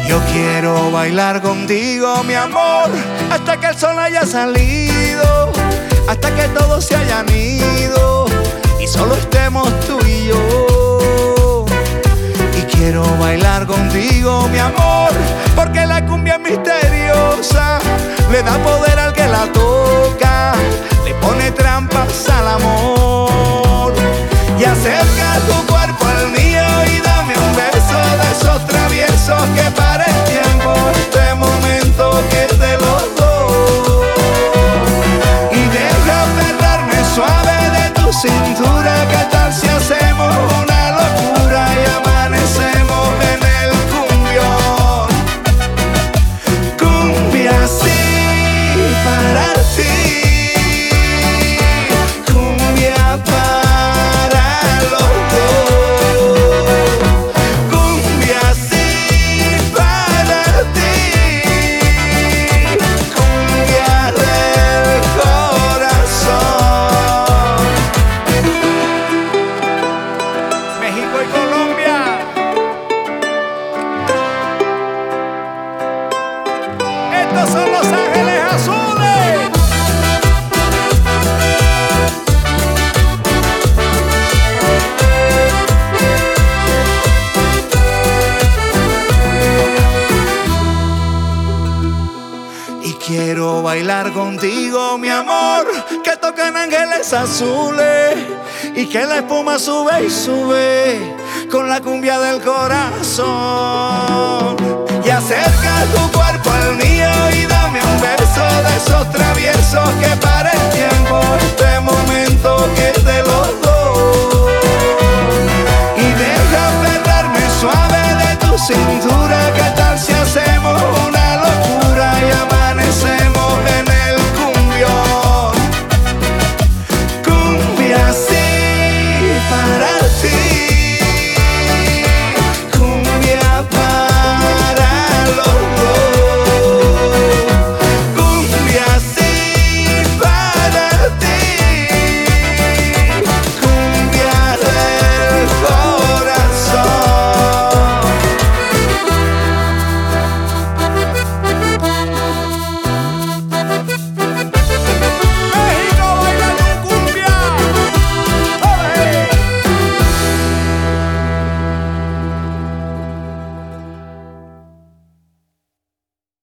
Yo quiero bailar contigo, mi amor, hasta que el sol haya salido, hasta que todos se hayan ido y solo estemos tú y yo. Y quiero bailar contigo, mi amor, porque la cumbia es misteriosa, le da poder al que la toca, le pone trampas al amor. Y acerca tu cuerpo al mío y dame un beso de esos traviesos que para el tiempo, este momento que es de los dos. Y deja aferrarme suave de tu cintura, ¿qué tal si hacemos una locura y amanecemos en el cumbión? Cumbia así para ti, cumbia para los dos, cumbia así para ti, cumbia del corazón. México y Colombia, estos son Los Ángeles Azules. Y quiero bailar contigo, mi amor, que toquen ángeles azules y que la espuma sube y sube con la cumbia del corazón. Y acerca tu cuerpo al mío y dame un beso de esos traviesos que